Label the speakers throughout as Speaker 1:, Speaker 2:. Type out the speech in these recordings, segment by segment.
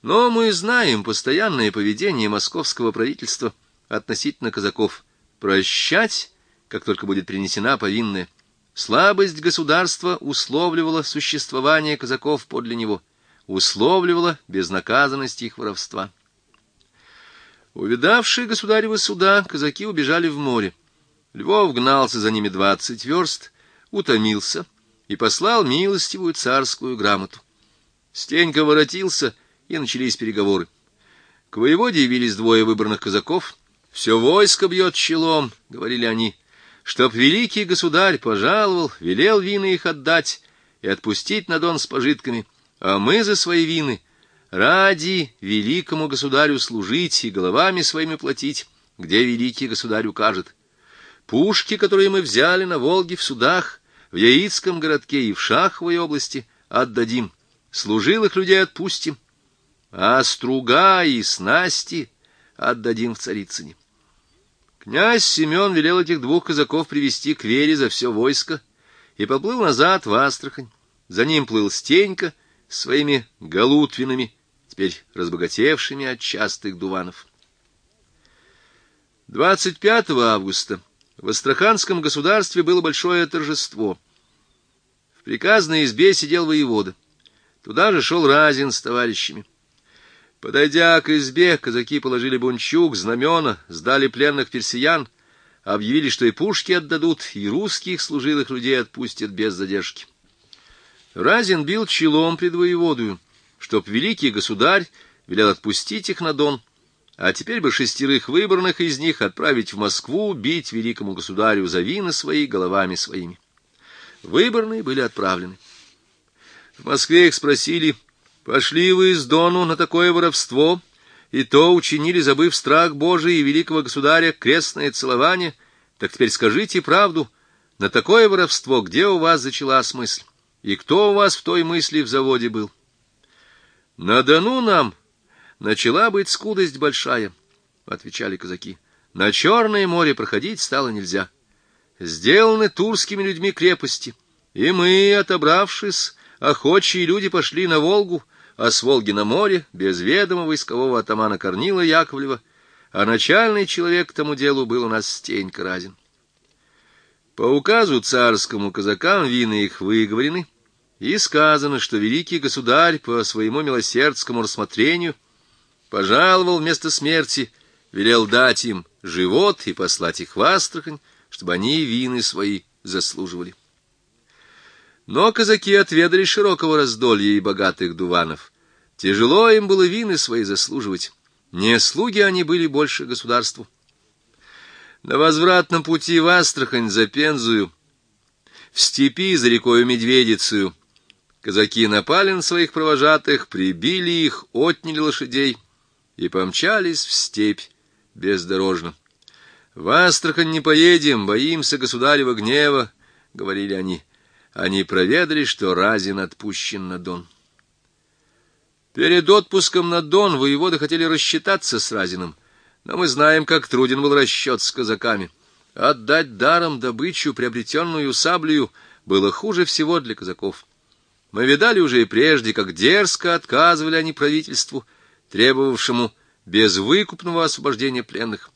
Speaker 1: Но мы знаем постоянное поведение московского правительства относительно казаков. Прощать, как только будет принесена повинная. Слабость государства условливала существование казаков подле него, условливала безнаказанность их воровства. Увидавшие государева суда, казаки убежали в море. Львов гнался за ними 20 верст, утомился и послал милостивую царскую грамоту. Стенька воротился, и начались переговоры. К воеводе явились двое выбранных казаков. «Все войско бьет челом», — говорили они, — «чтоб великий государь пожаловал, велел вины их отдать и отпустить на Дон с пожитками, а мы за свои вины ради великому государю служить и головами своими платить, где великий государь укажет. Пушки, которые мы взяли на Волге в судах, в Яицком городке и в Шаховой области, отдадим, служилых людей отпустим, а струга и снасти отдадим в Царицыне». Князь Семен велел этих двух казаков привести к вере за все войско и поплыл назад в Астрахань. За ним плыл Стенька с своими галутвинами, теперь разбогатевшими от частых дуванов. 25 августа в Астраханском государстве было большое торжество. В приказной избе сидел воевода. Туда же шел Разин с товарищами. Подойдя к избе, казаки положили бунчук, знамена, сдали пленных персиян, объявили, что и пушки отдадут, и русских служилых людей отпустят без задержки. Разин бил челом пред воеводою, чтоб великий государь велел отпустить их на Дон, а теперь бы 6 выбранных из них отправить в Москву бить великому государю за вины свои головами своими. Выбранные были отправлены. В Москве их спросили: «Пошли вы из Дону на такое воровство, и то учинили, забыв страх Божий и великого государя, крестное целование? Так теперь скажите правду, на такое воровство где у вас зачалась мысль, и кто у вас в той мысли в заводе был?» «На Дону нам начала быть скудость большая», — отвечали казаки. «На Черное море проходить стало нельзя. Сделаны турскими людьми крепости, и мы, отобравшись, охочие люди пошли на Волгу, а с Волги на море, без ведома войскового атамана Корнила Яковлева, а начальный человек к тому делу был у нас Стенька Разин. По указу царскому казакам вины их выговорены, и сказано, что великий государь по своему милосердскому рассмотрению пожаловал вместо смерти, велел дать им живот и послать их в Астрахань, чтобы они вины свои заслуживали. Но казаки отведали широкого раздолья и богатых дуванов. Тяжело им было вины свои заслуживать. Не слуги они были больше государству. На возвратном пути в Астрахань за Пензою, в степи за рекою Медведицею, казаки напали на своих провожатых, прибили их, отняли лошадей и помчались в степь бездорожно. «В Астрахань не поедем, боимся государева гнева», — говорили они. Они проведали, что Разин отпущен на Дон. Перед отпуском на Дон воеводы хотели рассчитаться с Разиным, но мы знаем, как труден был расчет с казаками. Отдать даром добычу, приобретенную саблею, было хуже всего для казаков. Мы видали уже и прежде, как дерзко отказывали они правительству, требовавшему безвыкупного освобождения пленных.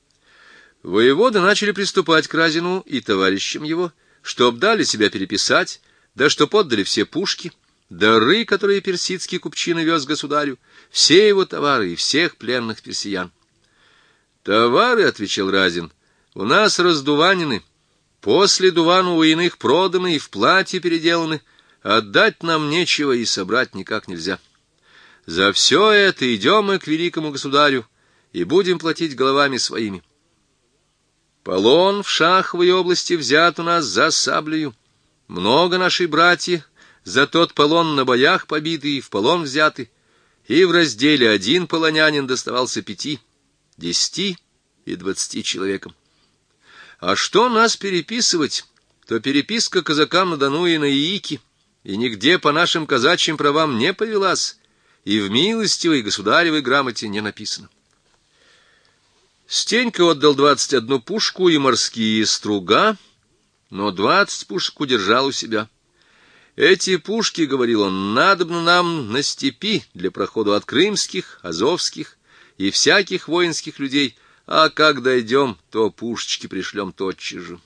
Speaker 1: Воеводы начали приступать к Разину и товарищам его, чтоб дали себя переписать, да чтоб отдали все пушки, дары, которые персидский купчина вез государю, все его товары и всех пленных персиян. «Товары, — отвечал Разин, — у нас раздуванены, после дувану у иных проданы и в платье переделаны, отдать нам нечего и собрать никак нельзя. За все это идем мы к великому государю и будем платить головами своими. Полон в Шаховой области взят у нас за саблею. Много наши братья за тот полон на боях побиты и в полон взяты, и в разделе один полонянин доставался 5, 10 и 20 человекам. А что нас переписывать, то переписка казакам на Дону и на Яике, и нигде по нашим казачьим правам не повелась, и в милостивой государевой грамоте не написано». Стенька отдал 21 пушку и морские струга, но 20 пушек удержал у себя. Эти пушки, — говорил он, — надобно нам на степи для прохода от крымских, азовских и всяких воинских людей, а как дойдем, то пушечки пришлем тотчас же.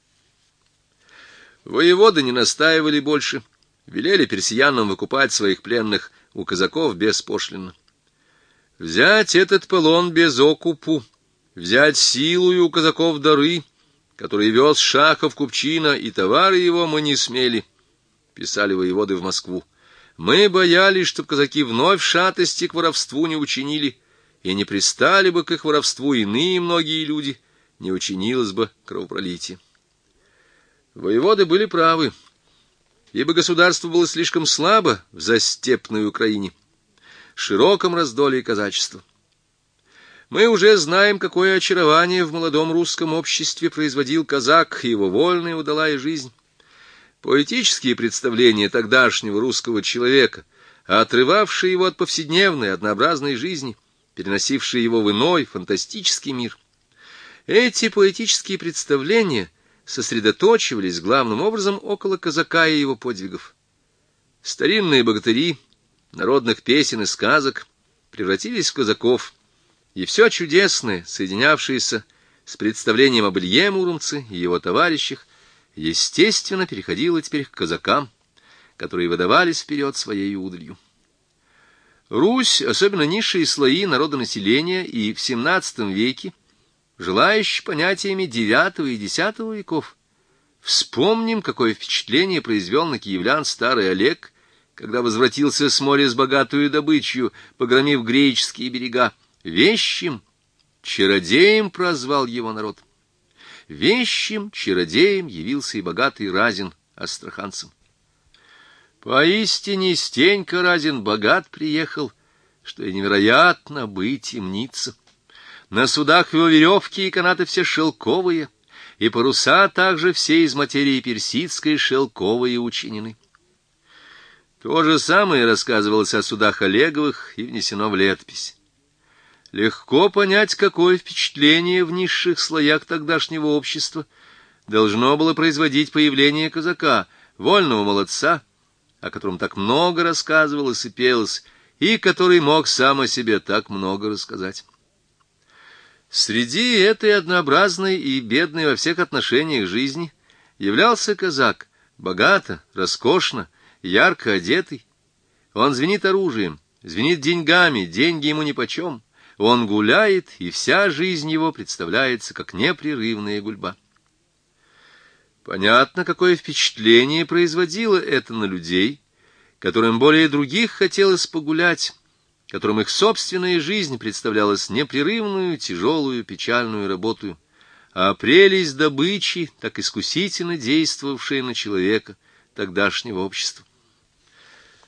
Speaker 1: Воеводы не настаивали больше, велели персиянам выкупать своих пленных у казаков беспошлинно. Взять этот полон без окупу, взять силою у казаков дары, которые вез Шахов Купчина, и товары его мы не смели, — писали воеводы в Москву. Мы боялись, чтоб казаки вновь шатости к воровству не учинили, и не пристали бы к их воровству иные многие люди, не учинилось бы кровопролитие. Воеводы были правы, ибо государство было слишком слабо в застепной Украине, широком раздолье казачества. Мы уже знаем, какое очарование в молодом русском обществе производил казак и его вольная удалая жизнь. Поэтические представления тогдашнего русского человека, отрывавшие его от повседневной, однообразной жизни, переносившие его в иной, фантастический мир. Эти поэтические представления сосредоточивались главным образом около казака и его подвигов. Старинные богатыри народных песен и сказок превратились в казаков, и все чудесное, соединявшееся с представлением об Илье Муромце и его товарищах, естественно, переходило теперь к казакам, которые выдавались вперед своей удалью. Русь, особенно низшие слои народонаселения, и в XVII веке, желающие понятиями IX и X веков. Вспомним, какое впечатление произвел на киевлян старый Олег, когда возвратился с моря с богатую добычью, погромив греческие берега. Вещим, чародеем прозвал его народ. Вещим, чародеем явился и богатый Разин астраханцем. Поистине Стенька Разин богат приехал, что и невероятно быть и мнится. На судах его веревки и канаты все шелковые, и паруса также все из материи персидской шелковые учинены. То же самое рассказывалось о судах Олеговых и внесено в летопись. Легко понять, какое впечатление в низших слоях тогдашнего общества должно было производить появление казака, вольного молодца, о котором так много рассказывалось и пелось, и который мог сам о себе так много рассказать. Среди этой однообразной и бедной во всех отношениях жизни являлся казак, богато, роскошно, ярко одетый. Он звенит оружием, звенит деньгами, деньги ему нипочем. Он гуляет, и вся жизнь его представляется как непрерывная гульба. Понятно, какое впечатление производило это на людей, которым более других хотелось погулять, которым их собственная жизнь представлялась непрерывную, тяжелую, печальную работу, а прелесть добычи, так искусительно действовавшая на человека тогдашнего общества.